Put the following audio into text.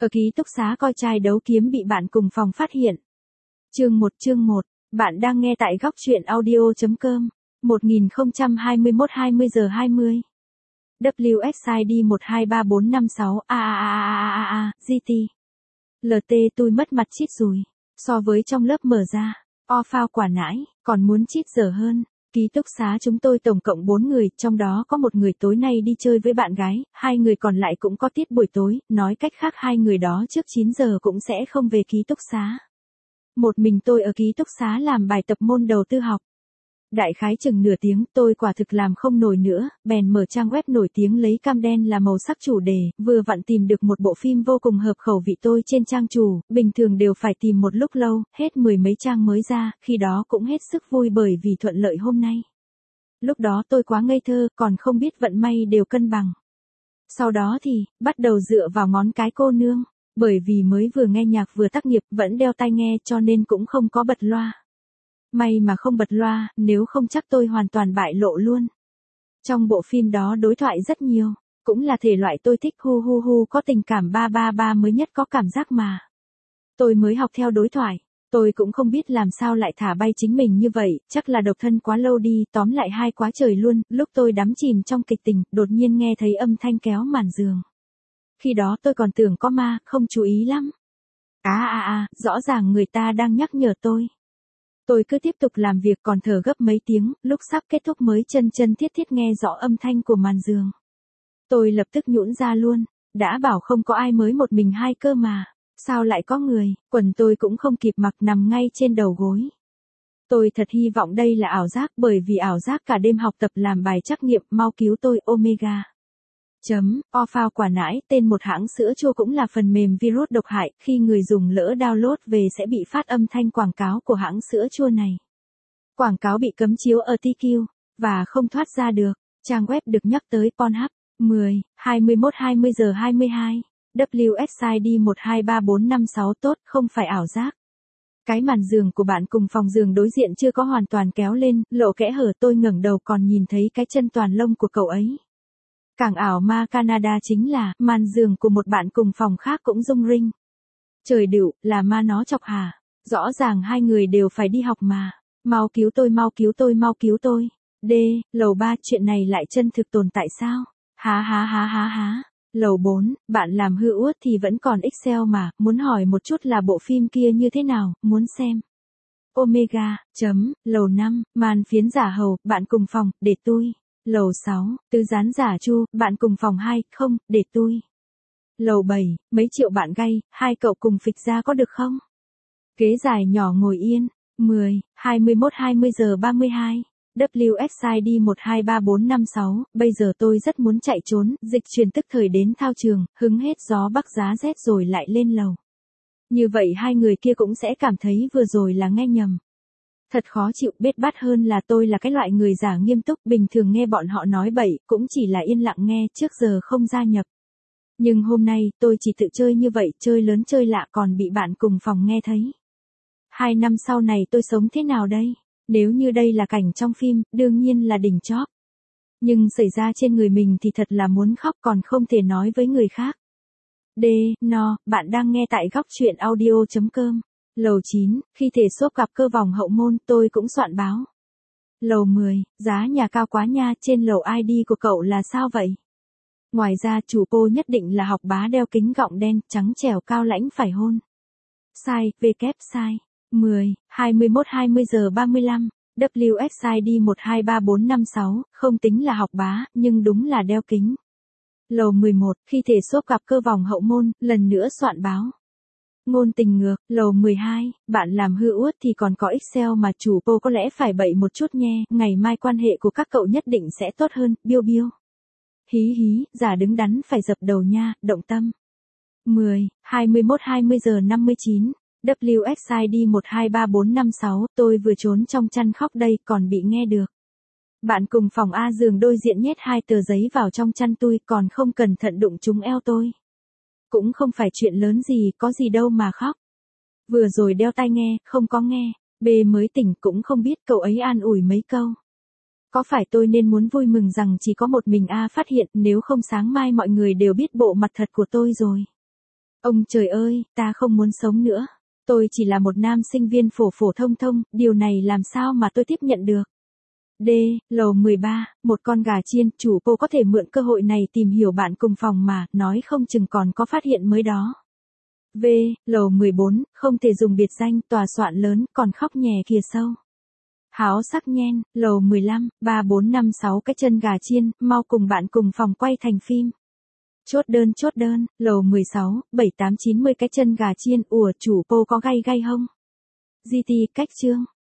Ở ký túc xá coi trai đấu kiếm bị bạn cùng phòng phát hiện. Chương 1, bạn đang nghe tại góc truyện audio.com. 1021 20 giờ 20. WSID 123456 GT. LT tôi mất mặt chít rồi. So với trong lớp mở ra, phao quả nãi, còn muốn chít giờ hơn. Ký túc xá chúng tôi tổng cộng 4 người, trong đó có một người tối nay đi chơi với bạn gái, 2 người còn lại cũng có tiết buổi tối, nói cách khác 2 người đó trước 9 giờ cũng sẽ không về ký túc xá. Một mình tôi ở ký túc xá làm bài tập môn đầu tư học. Đại khái chừng nửa tiếng, tôi quả thực làm không nổi nữa, bèn mở trang web nổi tiếng lấy cam đen là màu sắc chủ đề, vừa vặn tìm được một bộ phim vô cùng hợp khẩu vị tôi trên trang chủ, bình thường đều phải tìm một lúc lâu, hết 10 mấy trang mới ra, khi đó cũng hết sức vui bởi vì thuận lợi hôm nay. Lúc đó tôi quá ngây thơ, còn không biết vận may đều cân bằng. Sau đó thì, bắt đầu dựa vào ngón cái cô nương, bởi vì mới vừa nghe nhạc vừa tác nghiệp, vẫn đeo tai nghe cho nên cũng không có bật loa. May mà không bật loa, nếu không chắc tôi hoàn toàn bại lộ luôn. Trong bộ phim đó đối thoại rất nhiều, cũng là thể loại tôi thích hu có tình cảm 333 mới nhất có cảm giác mà. Tôi mới học theo đối thoại, tôi cũng không biết làm sao lại thả bay chính mình như vậy, chắc là độc thân quá lâu đi, tóm lại hai quá trời luôn, lúc tôi đắm chìm trong kịch tình, đột nhiên nghe thấy âm thanh kéo màn giường. Khi đó tôi còn tưởng có ma, không chú ý lắm. Rõ ràng người ta đang nhắc nhở tôi. Tôi cứ tiếp tục làm việc còn thở gấp mấy tiếng, lúc sắp kết thúc mới chân thiết nghe rõ âm thanh của màn giường. Tôi lập tức nhũn ra luôn, đã bảo không có ai mới một mình hai cơ mà, sao lại có người, quần tôi cũng không kịp mặc nằm ngay trên đầu gối. Tôi thật hy vọng đây là ảo giác bởi vì ảo giác cả đêm học tập làm bài trắc nghiệm, mau cứu tôi Omega. Phao quả nãi, tên một hãng sữa chua cũng là phần mềm virus độc hại, khi người dùng lỡ download về sẽ bị phát âm thanh quảng cáo của hãng sữa chua này. Quảng cáo bị cấm chiếu ở TQ, và không thoát ra được. Trang web được nhắc tới Pornhub, 21 20 giờ 22, WSID 123456 tốt, không phải ảo giác. Cái màn giường của bạn cùng phòng giường đối diện chưa có hoàn toàn kéo lên, lộ kẽ hở tôi ngẩng đầu còn nhìn thấy cái chân toàn lông của cậu ấy. Càng ảo ma Canada chính là, màn giường của một bạn cùng phòng khác cũng rung rinh. Trời đựu, là ma nó chọc hả? Rõ ràng hai người đều phải đi học mà. Mau cứu tôi. Lầu 3, chuyện này lại chân thực tồn tại sao? Há. Lầu 4, bạn làm hư uất thì vẫn còn Excel mà, muốn hỏi một chút là bộ phim kia như thế nào, muốn xem. Omega, lầu 5, màn phiến giả hầu, bạn cùng phòng, để tôi. Lầu 6, tứ gián giả chu, bạn cùng phòng 2, không, để tôi. Lầu 7, mấy triệu bạn gay, hai cậu cùng phịch ra có được không? Ghế dài nhỏ ngồi yên, 21 20 giờ 32, WSID 123456, bây giờ tôi rất muốn chạy trốn, dịch chuyển tức thời đến thao trường, hứng hết gió bắc giá rét rồi lại lên lầu. Như vậy hai người kia cũng sẽ cảm thấy vừa rồi là nghe nhầm. Thật khó chịu, bết bát hơn là tôi là cái loại người giả nghiêm túc, bình thường nghe bọn họ nói bậy, cũng chỉ là yên lặng nghe, trước giờ không gia nhập. Nhưng hôm nay, tôi chỉ tự chơi như vậy, chơi lớn chơi lạ còn bị bạn cùng phòng nghe thấy. 2 năm sau này tôi sống thế nào đây? Nếu như đây là cảnh trong phim, đương nhiên là đỉnh chóp. Nhưng xảy ra trên người mình thì thật là muốn khóc còn không thể nói với người khác. Bạn đang nghe tại góc truyện audio.com. Lầu 9, khi thể xốp gặp cơ vòng hậu môn, tôi cũng soạn báo. Lầu 10, giá nhà cao quá nha, trên lầu ID của cậu là sao vậy? Ngoài ra chủ cô nhất định là học bá đeo kính gọng đen, trắng trẻo cao lãnh phải hôn. Sai, sai. 21 20 giờ 35, WSID 123456, không tính là học bá, nhưng đúng là đeo kính. Lầu 11, khi thể xốp gặp cơ vòng hậu môn, lần nữa soạn báo. Ngôn tình ngược, lầu 12, bạn làm hư uất thì còn có Excel mà chủ cô có lẽ phải bậy một chút nhé, ngày mai quan hệ của các cậu nhất định sẽ tốt hơn, biêu. Hí, giả đứng đắn phải dập đầu nha, động tâm. 21 20 giờ 59, WSID 123456, tôi vừa trốn trong chăn khóc đây, còn bị nghe được. Bạn cùng phòng A giường đối diện nhét 2 tờ giấy vào trong chăn tôi, còn không cẩn thận đụng trúng eo tôi. Cũng không phải chuyện lớn gì, có gì đâu mà khóc. Vừa rồi đeo tai nghe, không có nghe. B mới tỉnh cũng không biết, cậu ấy an ủi mấy câu. Có phải tôi nên muốn vui mừng rằng chỉ có một mình A phát hiện, nếu không sáng mai mọi người đều biết bộ mặt thật của tôi rồi. Ông trời ơi, ta không muốn sống nữa. Tôi chỉ là một nam sinh viên phổ phổ thông thông, điều này làm sao mà tôi tiếp nhận được. D. Lầu 13, một con gà chiên, chủ cô có thể mượn cơ hội này tìm hiểu bạn cùng phòng mà, nói không chừng còn có phát hiện mới đó. V. Lầu 14, không thể dùng biệt danh, tòa soạn lớn, còn khóc nhè kìa sâu. Háo sắc nhen, lầu 15, 3 4 5 6 cái chân gà chiên, mau cùng bạn cùng phòng quay thành phim. Chốt đơn, lầu 16, 7 8 90 cái chân gà chiên, ủa chủ cô có gay gay không? GT cách chương.